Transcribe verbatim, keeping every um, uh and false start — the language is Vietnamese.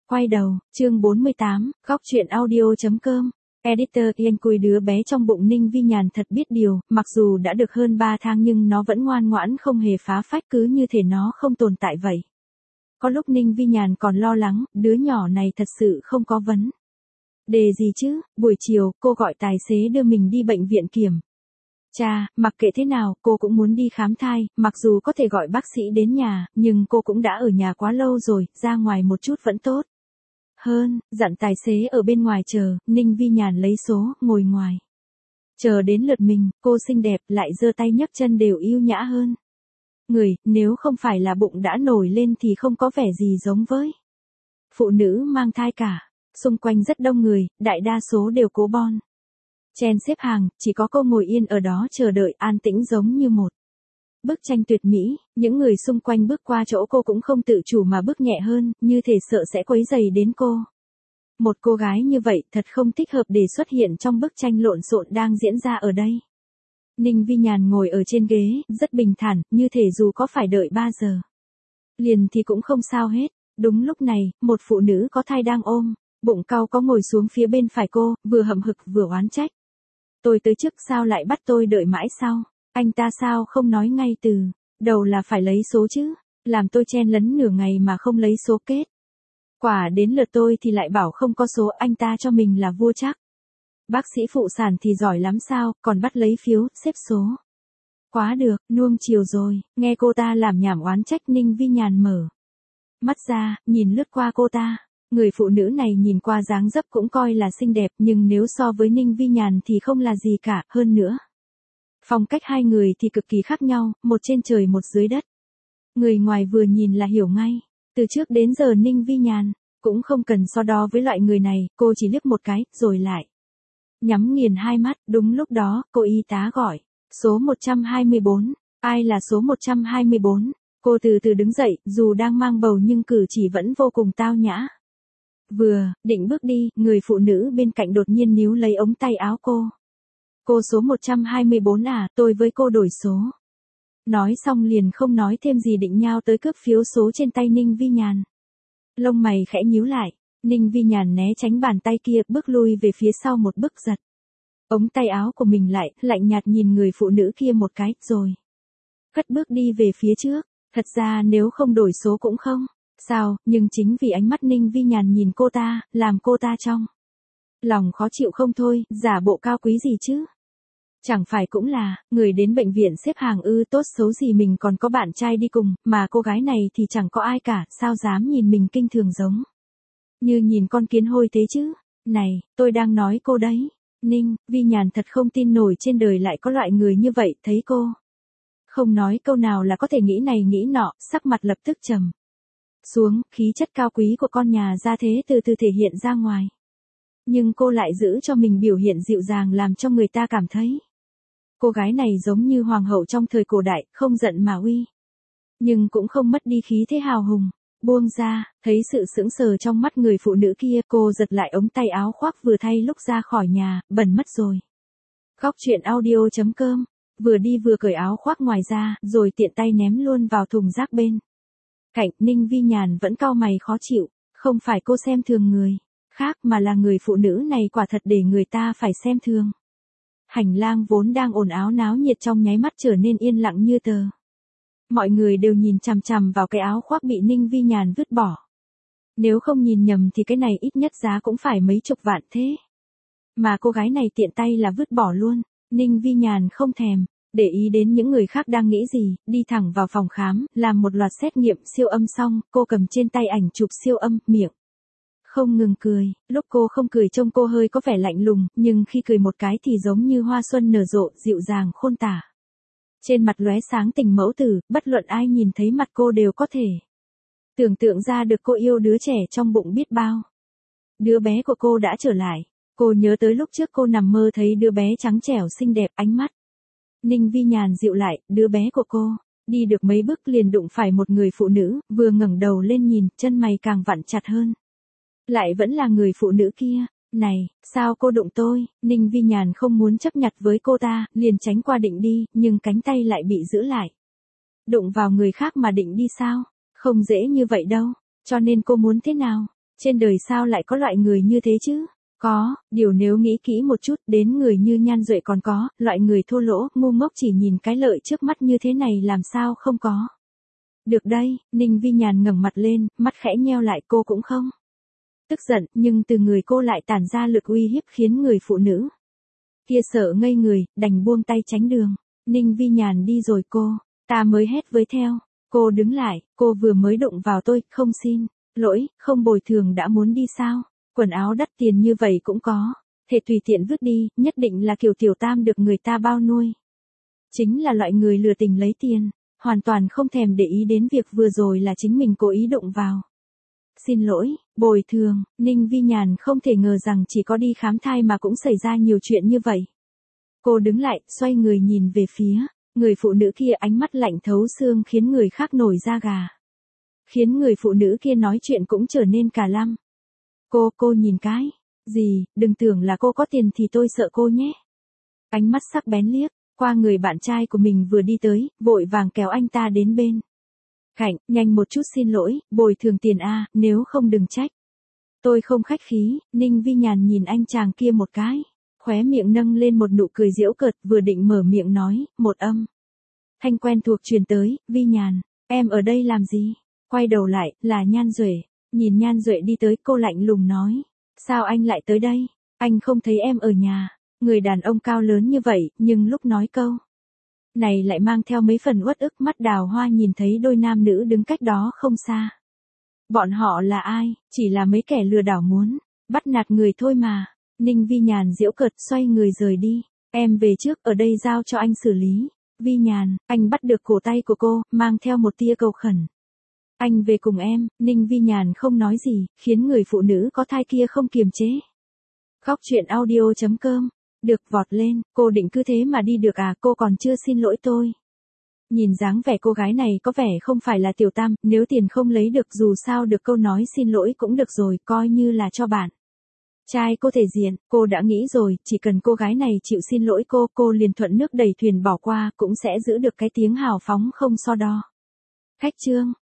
Quay đầu, chương bốn mươi tám, góc truyện audio.com. Editor Yên Cùi đứa bé trong bụng Ninh Vi Nhàn thật biết điều, mặc dù đã được hơn ba tháng nhưng nó vẫn ngoan ngoãn không hề phá phách, cứ như thể nó không tồn tại vậy. Có lúc Ninh Vi Nhàn còn lo lắng, đứa nhỏ này thật sự không có vấn đề gì chứ. Buổi chiều, cô gọi tài xế đưa mình đi bệnh viện kiểm tra, mặc kệ thế nào, cô cũng muốn đi khám thai, mặc dù có thể gọi bác sĩ đến nhà, nhưng cô cũng đã ở nhà quá lâu rồi, ra ngoài một chút vẫn tốt hơn. Dặn tài xế ở bên ngoài chờ, Ninh Vi Nhàn lấy số, ngồi ngoài. Chờ đến lượt mình, cô xinh đẹp, lại giơ tay nhấc chân đều yêu nhã hơn người, nếu không phải là bụng đã nổi lên thì không có vẻ gì giống với phụ nữ mang thai cả. Xung quanh rất đông người, đại đa số đều cố bon chen xếp hàng, chỉ có cô ngồi yên ở đó chờ đợi, an tĩnh giống như một bức tranh tuyệt mỹ. Những người xung quanh bước qua chỗ cô cũng không tự chủ mà bước nhẹ hơn, như thể sợ sẽ quấy rầy đến cô. Một cô gái như vậy thật không thích hợp để xuất hiện trong bức tranh lộn xộn đang diễn ra ở đây. Ninh Vi Nhàn ngồi ở trên ghế, rất bình thản, như thể dù có phải đợi ba giờ liền thì cũng không sao hết. Đúng lúc này, một phụ nữ có thai đang ôm bụng cau có ngồi xuống phía bên phải cô, vừa hậm hực vừa oán trách. Tôi tới trước sao lại bắt tôi đợi mãi sao? Anh ta sao không nói ngay từ đầu là phải lấy số chứ? Làm tôi chen lấn nửa ngày mà không lấy số kết. Quả đến lượt tôi thì lại bảo không có số, anh ta cho mình là vua chắc. Bác sĩ phụ sản thì giỏi lắm sao, còn bắt lấy phiếu, xếp số. Quá được, nuông chiều rồi. Nghe cô ta làm nhảm oán trách, Ninh Vi Nhàn mở mắt ra, nhìn lướt qua cô ta. Người phụ nữ này nhìn qua dáng dấp cũng coi là xinh đẹp, nhưng nếu so với Ninh Vi Nhàn thì không là gì cả, hơn nữa phong cách hai người thì cực kỳ khác nhau, một trên trời một dưới đất. Người ngoài vừa nhìn là hiểu ngay. Từ trước đến giờ Ninh Vi Nhàn cũng không cần so đo với loại người này, cô chỉ liếc một cái, rồi lại nhắm nghiền hai mắt. Đúng lúc đó, cô y tá gọi, số một trăm hai mươi bốn, ai là số một trăm hai mươi bốn? Cô từ từ đứng dậy, dù đang mang bầu nhưng cử chỉ vẫn vô cùng tao nhã. Vừa định bước đi, người phụ nữ bên cạnh đột nhiên níu lấy ống tay áo cô. Cô số một trăm hai mươi bốn à, tôi với cô đổi số. Nói xong liền không nói thêm gì định nhao tới cướp phiếu số trên tay Ninh Vi Nhàn. Lông mày khẽ nhíu lại, Ninh Vi Nhàn né tránh bàn tay kia, bước lui về phía sau một bước, giật ống tay áo của mình lại, lạnh nhạt nhìn người phụ nữ kia một cái, rồi cất bước đi về phía trước. Thật ra nếu không đổi số cũng không sao, nhưng chính vì ánh mắt Ninh Vi Nhàn nhìn cô ta, làm cô ta trong lòng khó chịu không thôi. Giả bộ cao quý gì chứ? Chẳng phải cũng là người đến bệnh viện xếp hàng ư? Tốt xấu gì mình còn có bạn trai đi cùng, mà cô gái này thì chẳng có ai cả, sao dám nhìn mình kinh thường giống như nhìn con kiến hôi thế chứ? Này, tôi đang nói cô đấy. Ninh Vi Nhàn thật không tin nổi trên đời lại có loại người như vậy. Thấy cô không nói câu nào là có thể nghĩ này nghĩ nọ, sắc mặt lập tức trầm xuống, khí chất cao quý của con nhà gia thế từ từ thể hiện ra ngoài. Nhưng cô lại giữ cho mình biểu hiện dịu dàng, làm cho người ta cảm thấy cô gái này giống như hoàng hậu trong thời cổ đại, không giận mà uy, nhưng cũng không mất đi khí thế hào hùng. Buông ra, thấy sự sững sờ trong mắt người phụ nữ kia, cô giật lại ống tay áo khoác vừa thay lúc ra khỏi nhà, bẩn mất rồi. Góc truyện audio.com. Vừa đi vừa cởi áo khoác ngoài ra, rồi tiện tay ném luôn vào thùng rác bên cạnh. Ninh Vi Nhàn vẫn cau mày khó chịu. Không phải cô xem thường người khác, mà là người phụ nữ này quả thật để người ta phải xem thường. Hành lang vốn đang ồn ào náo nhiệt trong nháy mắt trở nên yên lặng như tờ. Mọi người đều nhìn chằm chằm vào cái áo khoác bị Ninh Vi Nhàn vứt bỏ. Nếu không nhìn nhầm thì cái này ít nhất giá cũng phải mấy chục vạn thế. Mà cô gái này tiện tay là vứt bỏ luôn. Ninh Vi Nhàn không thèm để ý đến những người khác đang nghĩ gì, đi thẳng vào phòng khám, làm một loạt xét nghiệm siêu âm xong, cô cầm trên tay ảnh chụp siêu âm, miệng không ngừng cười. Lúc cô không cười trông cô hơi có vẻ lạnh lùng, nhưng khi cười một cái thì giống như hoa xuân nở rộ, dịu dàng khôn tả. Trên mặt lóe sáng tình mẫu tử, bất luận ai nhìn thấy mặt cô đều có thể tưởng tượng ra được cô yêu đứa trẻ trong bụng biết bao. Đứa bé của cô đã trở lại. Cô nhớ tới lúc trước cô nằm mơ thấy đứa bé trắng trẻo xinh đẹp, ánh mắt Ninh Vi Nhàn dịu lại. Đứa bé của cô đi được mấy bước liền đụng phải một người phụ nữ, vừa ngẩng đầu lên nhìn, chân mày càng vặn chặt hơn. Lại vẫn là người phụ nữ kia. Này, sao cô đụng tôi? Ninh Vi Nhàn không muốn chấp nhặt với cô ta, liền tránh qua định đi, nhưng cánh tay lại bị giữ lại. Đụng vào người khác mà định đi sao? Không dễ như vậy đâu. Cho nên cô muốn thế nào? Trên đời sao lại có loại người như thế chứ? Có, điều nếu nghĩ kỹ một chút, đến người như Nhan Duệ còn có, loại người thô lỗ, ngu ngốc chỉ nhìn cái lợi trước mắt như thế này làm sao không có. Được đây, Ninh Vi Nhàn ngẩng mặt lên, mắt khẽ nheo lại, cô cũng không tức giận, nhưng từ người cô lại tản ra lực uy hiếp khiến người phụ nữ kia sợ ngây người, đành buông tay tránh đường. Ninh Vi Nhàn đi rồi cô, ta mới hét với theo. Cô đứng lại, cô vừa mới đụng vào tôi, không xin lỗi, không bồi thường đã muốn đi sao? Quần áo đắt tiền như vậy cũng có thể tùy tiện vứt đi, nhất định là kiểu tiểu tam được người ta bao nuôi. Chính là loại người lừa tình lấy tiền, hoàn toàn không thèm để ý đến việc vừa rồi là chính mình cố ý đụng vào. Xin lỗi, bồi thường, Ninh Vi Nhàn không thể ngờ rằng chỉ có đi khám thai mà cũng xảy ra nhiều chuyện như vậy. Cô đứng lại, xoay người nhìn về phía người phụ nữ kia, ánh mắt lạnh thấu xương khiến người khác nổi da gà. Khiến người phụ nữ kia nói chuyện cũng trở nên cà lăm. Cô, cô nhìn cái gì, đừng tưởng là cô có tiền thì tôi sợ cô nhé. Ánh mắt sắc bén liếc qua người bạn trai của mình vừa đi tới, vội vàng kéo anh ta đến bên cạnh, nhanh một chút, xin lỗi, bồi thường tiền a, nếu không đừng trách. Tôi không khách khí. Ninh Vi Nhàn nhìn anh chàng kia một cái, khóe miệng nâng lên một nụ cười giễu cợt, vừa định mở miệng nói, một âm thanh quen thuộc truyền tới, Vi Nhàn, em ở đây làm gì? Quay đầu lại, là Nhan Duệ. Nhìn Nhan Duệ đi tới, cô lạnh lùng nói, sao anh lại tới đây? Anh không thấy em ở nhà. Người đàn ông cao lớn như vậy, nhưng lúc nói câu này lại mang theo mấy phần uất ức. Mắt đào hoa nhìn thấy đôi nam nữ đứng cách đó không xa. Bọn họ là ai? Chỉ là mấy kẻ lừa đảo muốn bắt nạt người thôi mà. Ninh Vi Nhàn giễu cợt, xoay người rời đi. Em về trước, ở đây giao cho anh xử lý. Vi Nhàn, anh bắt được cổ tay của cô, mang theo một tia cầu khẩn. Anh về cùng em. Ninh Vi Nhàn không nói gì, khiến người phụ nữ có thai kia không kiềm chế. Khóc chuyện audio chấm com. Được, vọt lên, cô định cứ thế mà đi được à, cô còn chưa xin lỗi tôi. Nhìn dáng vẻ cô gái này có vẻ không phải là tiểu tam, nếu tiền không lấy được dù sao được câu nói xin lỗi cũng được rồi, coi như là cho bạn trai cô thể diện. Cô đã nghĩ rồi, chỉ cần cô gái này chịu xin lỗi cô, cô liền thuận nước đẩy thuyền bỏ qua, cũng sẽ giữ được cái tiếng hào phóng không so đo. Khách trương.